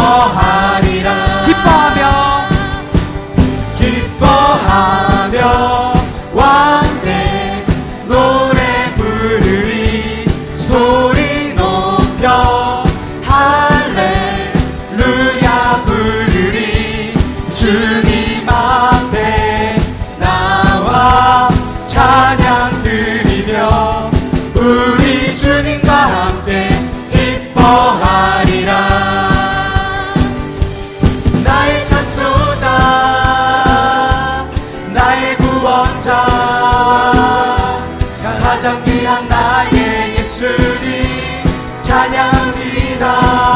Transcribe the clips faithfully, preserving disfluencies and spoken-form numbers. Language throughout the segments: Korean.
기뻐하리라. 기뻐하며 기뻐하며 왕께 노래 부르리. 소리 높여 할렐루야 부르리. 주님 앞에 나와 찬양 드리며 우리 주님과 함께 기뻐하리라. 나의 창조자 나의 구원자 가장 귀한 나의 예수님 찬양합니다.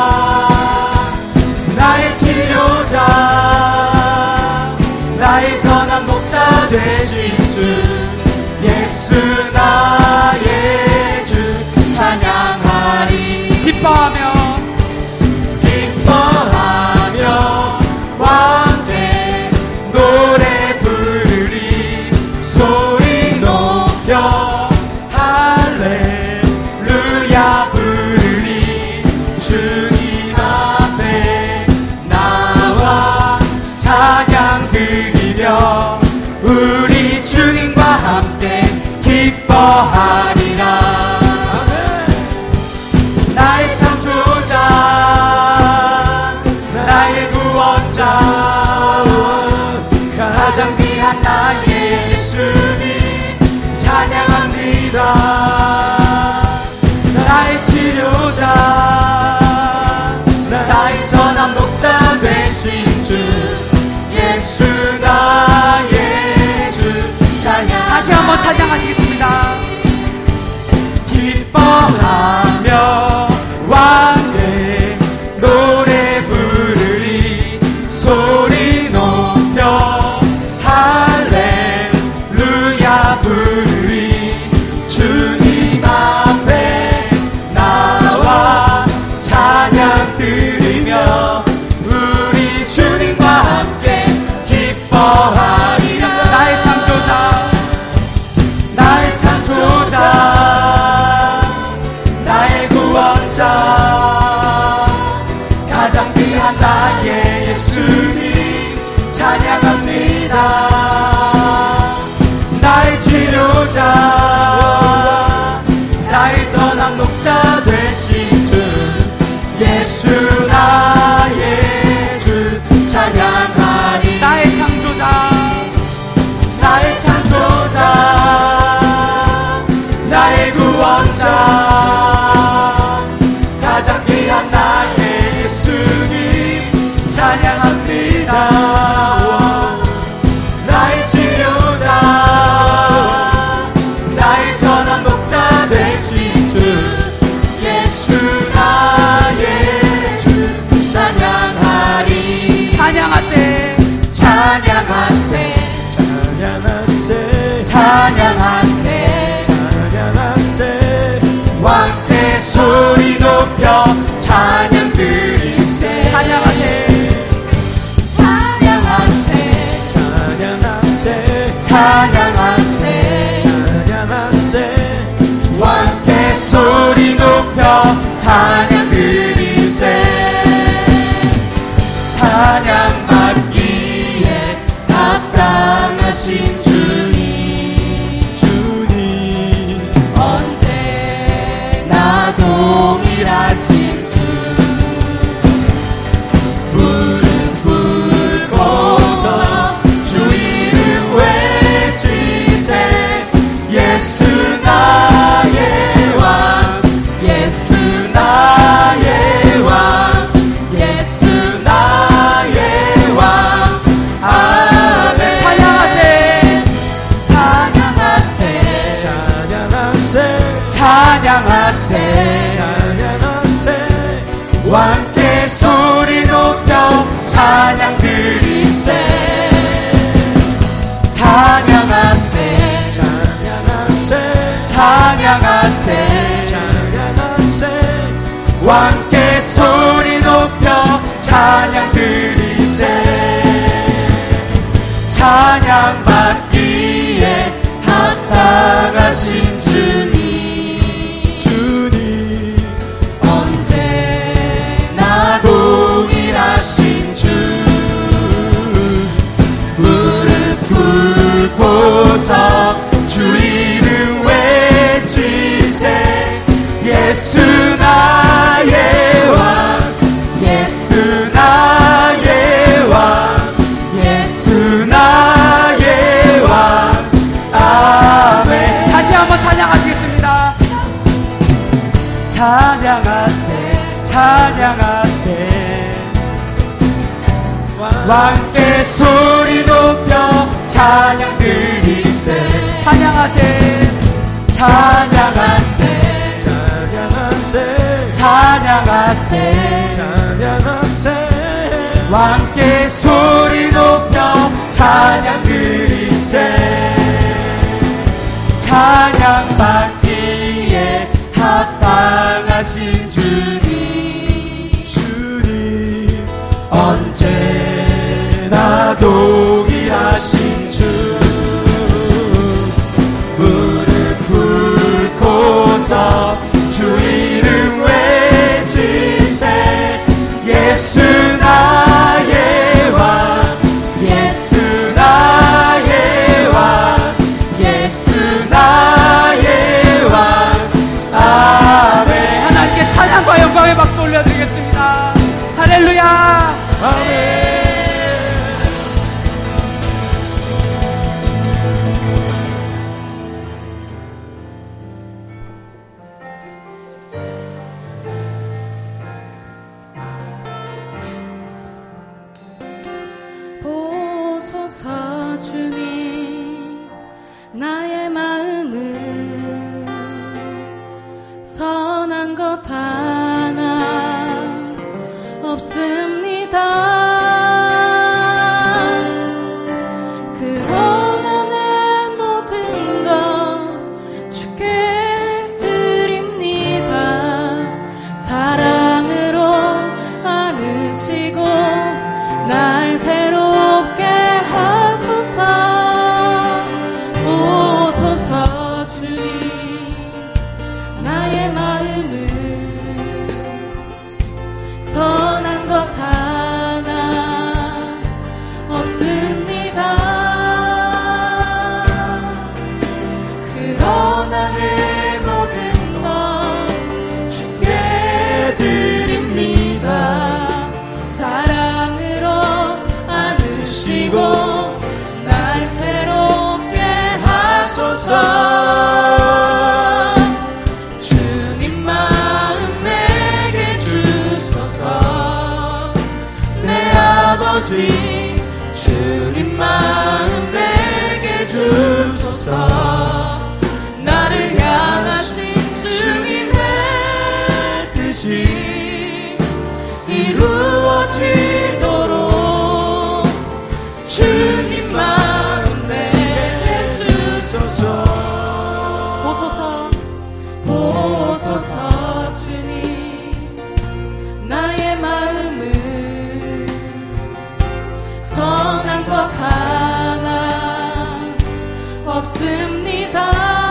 나의 치료자 나의 선한 목자 되신 주 예수 나의 주 찬양하리. 기뻐하며 기뻐하며 왕께 노래 부르리. 소리 높여 할렐루야 부르리. 주님 앞에 나와 찬양 드리며 우리 주님과 함께 기뻐하리라. 나의 창조자 나의 구원자 가장 귀한 나의 예수님 찬양합니다. 나의 치료자 나의 선한 목자 되신 주 예수 나의 주 찬양. 다시 한번 찬양하시겠습니다. 기뻐하며 왕께 노래 부르리. 소리 높여 할렐루야 부르리. 주님 앞에 나와 찬양 드리며 우리 주님과 함께 기뻐하리라. 나의 창조자 나의 창조자 나의 구원자 가장 귀한 나의 예수님 찬양합니다. 나의 치료자 나의 선한 목자 되신 주 예수 나의 주 찬양하리. 나의 창조자 나의 창조자 나의 구원자 가장 귀한 나의 예수님 찬양합니다. 나의 치료자 나의 선한 목자 되신 주 예수 나의 주 찬양하리. 찬양하세 찬양하세 찬양하세 찬양하세 찬양하세 왕께 소리 높여 찬양 드리세. 찬양하세 찬양하세 찬양하세 찬양하세 찬양하세 왕께 소리 높여 찬양 드리세. 찬양 받기에 합당하신 주님 주님 언제나 동일하신 주 무릎 꿇고서 주 이름 외치세. 예수 나의 왕 예수 나의 왕 예수 나의 왕 아멘. 찬양하세 찬양하세 찬양하세 찬양하세 찬양하세 왕께 소리 높여 찬양 드리세. 찬양하세 찬양하세 찬양하세 찬양하세 왕께 소리 높여 찬양 드리세. 찬양 받기에 합당하신 주님 주님 언제나 동일하신 왕께 소리 높여 찬양 드리세 찬양하세 찬양하세 찬양하세 찬양하세 찬양하세 왕께 소리 높여 찬양 드리세 찬양받기에 합당하신 주님 주님 언제나 동의하신 주 무릎 꿇고서 주 이름 외치세 예수 나의 왕 예수 나의 왕 예수 나의 왕 아멘 하나님께 찬양과 영광의 박수 올려드리겠습니다. 할렐루야 아멘. 보소서 주님 나의 마음을 선한 것 하나 없습니다. 그러나 내 모든 것 주께 드립니다. 사랑으로 안으시고 날 새롭게 하소서. 오소서 주님 나의 마음을 선한 것 하나 없습니다. 그러나 내 모든 것 주께 드립니다. 사랑으로 안으시고 날 새롭게 하소서. 주님 마음 내게 주소서. 내 아버지 주님 마음 내게 주소서. 나를 향하신 주님의 뜻이 이루어지도록 주님 마음 내게 주소서. 보소서 보소서 주님 나의 마음을 선한 것 하나 없습니다.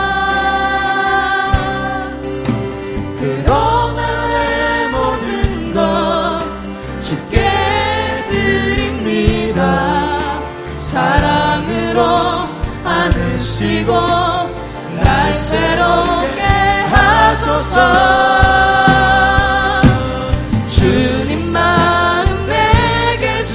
그러나 내 모든 것 주께 드립니다. 사랑으로 안으시고 날 새롭게 하소서. 주님 마음 내게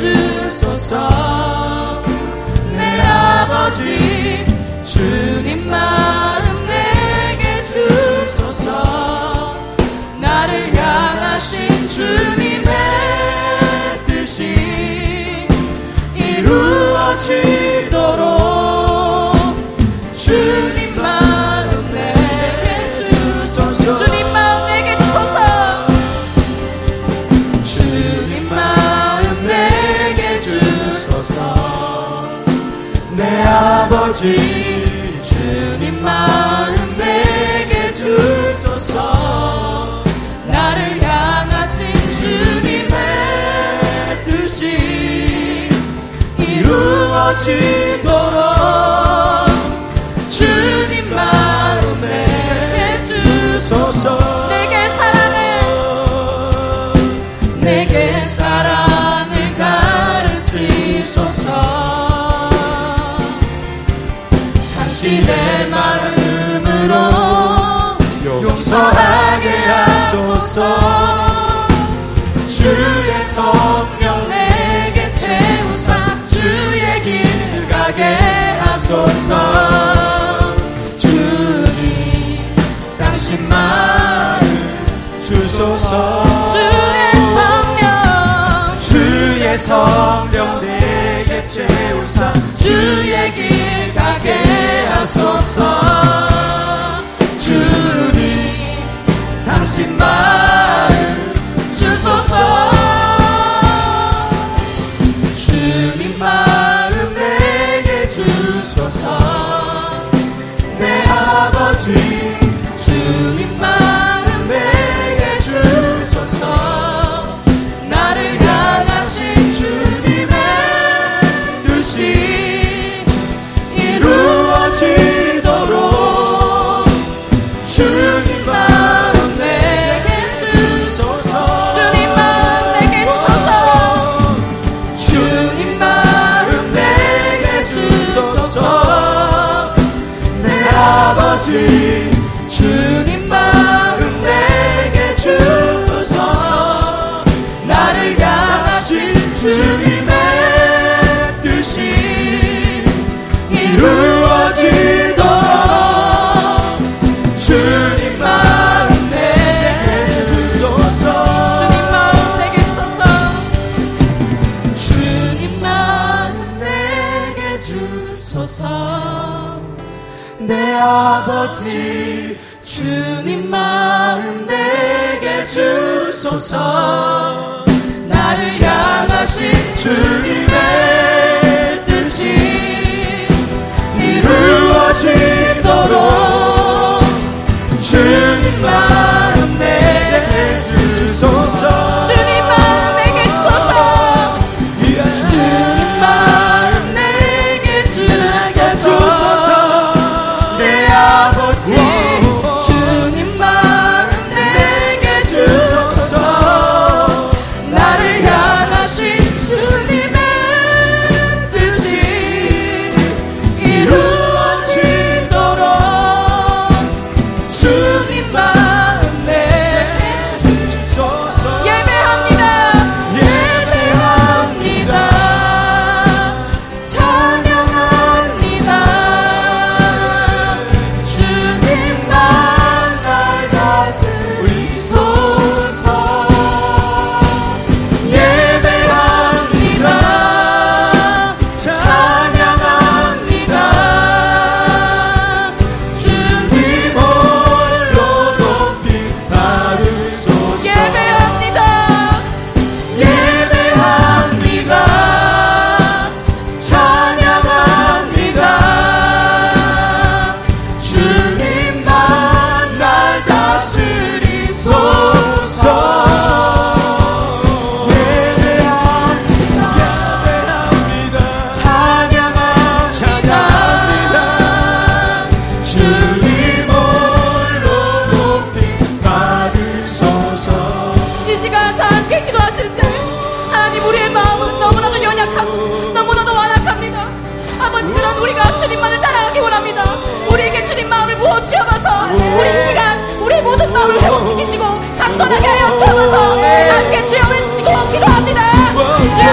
주소서. 내 아버지 주님 마음 내게 주소서. 나를 향하신 주님의 뜻이 이루어지도록 주님 마음 내게 주소서. 주님 마음 내게 주소서. 주님 마음 내게 주소서. 내 아버지 주님 마음 내게 주소서. 나를 향하신 주님의 뜻이 이루어지도록 주님 마음 내게 주소서. 내게 사랑을 내게 사랑을 가르치소서. 당신의 마음으로 용서하게 하소서. 주의 성령 내게 채우사 주의 길 가게 하소서. 주님 당신 마음 주소서. 주의 성령 주의 성령 주님의 뜻이 이루어지도록 주님 마음 내게 주소서. 주님 마음 내게 주소서. 주님 마음 내게 주소서. 내 아버지 주님 마음 내게 주소서. 나를 향하신 주님의 뜻이 이루어지도록 주님 마음 내게 주소서. 주님 마음 내게 주소서. 주님 마음 내게 주소서. 내 아버지 주님 마음 내게 주소서. 나를 향하신 주님의 뜻이 이루어지도록 주님 마음 내게 주소서. 예배합니다. 예배합니다. 찬양합니다. 주님만 날 다스리소서. 예배합니다. 찬양합니다. 주님 홀로 높이 받으소서. 예배합니다. 예배합니다. 찬양합니다. 주님만 날 다스리소서. 예배합니다. 찬양합니다. 주님 홀로 높이 받으소서. 이 시간 다 함께 기도하실 때 하나님 우리의 마음은 너무나도 연약하고 너무나도 완악합니다. 아버지 그런 우리가 주님만을 따라가기 원합니다. 우리에게 주님 마음을 부어 주셔서 우리 이 시간 우리의 모든 마음을 회복시키시고 강건하게 하여 주셔서 함께 주여 외치시고 기도합니다. 주여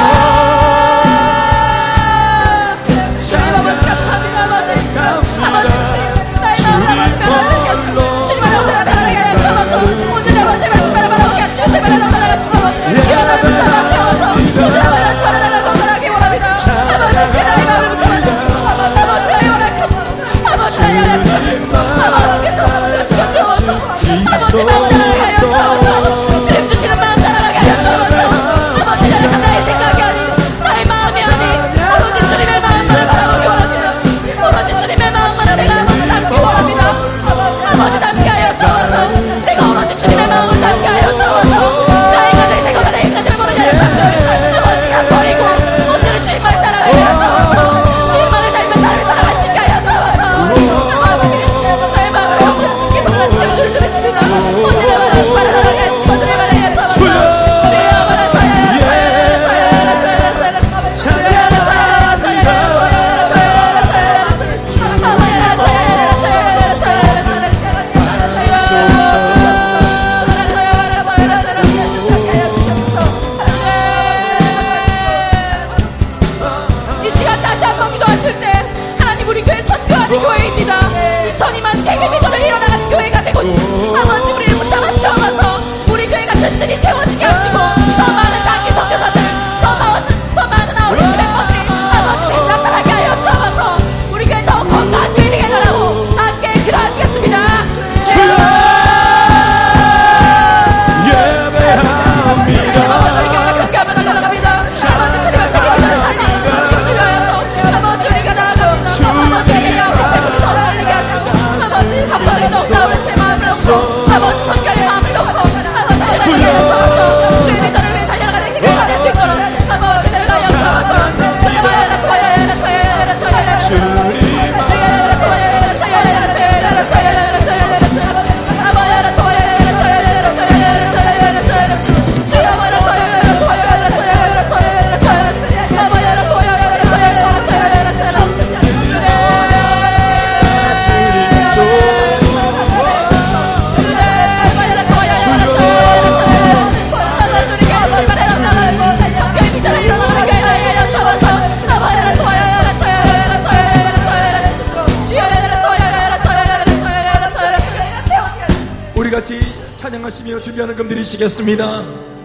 주님 아버지 감사합니다. 아버지 아버지 주님 나의 마음을 아버지 변화하게 하시고 주님 안에 오늘을 변화하게 하여 주셔서 오늘 아버지 말씀 바라보게 하시고 주님 안에 오늘을 주여 나를 붙잡아 주셔서 오늘 아버지 바라보게 건강하게 원합니다. 아버지 제 나의 마음을 붙잡아 주시고 아버지 나의 원합니다. 아버지 나의 원합니다. 아버지께서 하시고 주셔서 아버지 마음 따라가게 하여 주셔서 주님 주시는 마음 따라가게 하여 주셔서 같이 찬양하시며 준비하는 금 드리시겠습니다.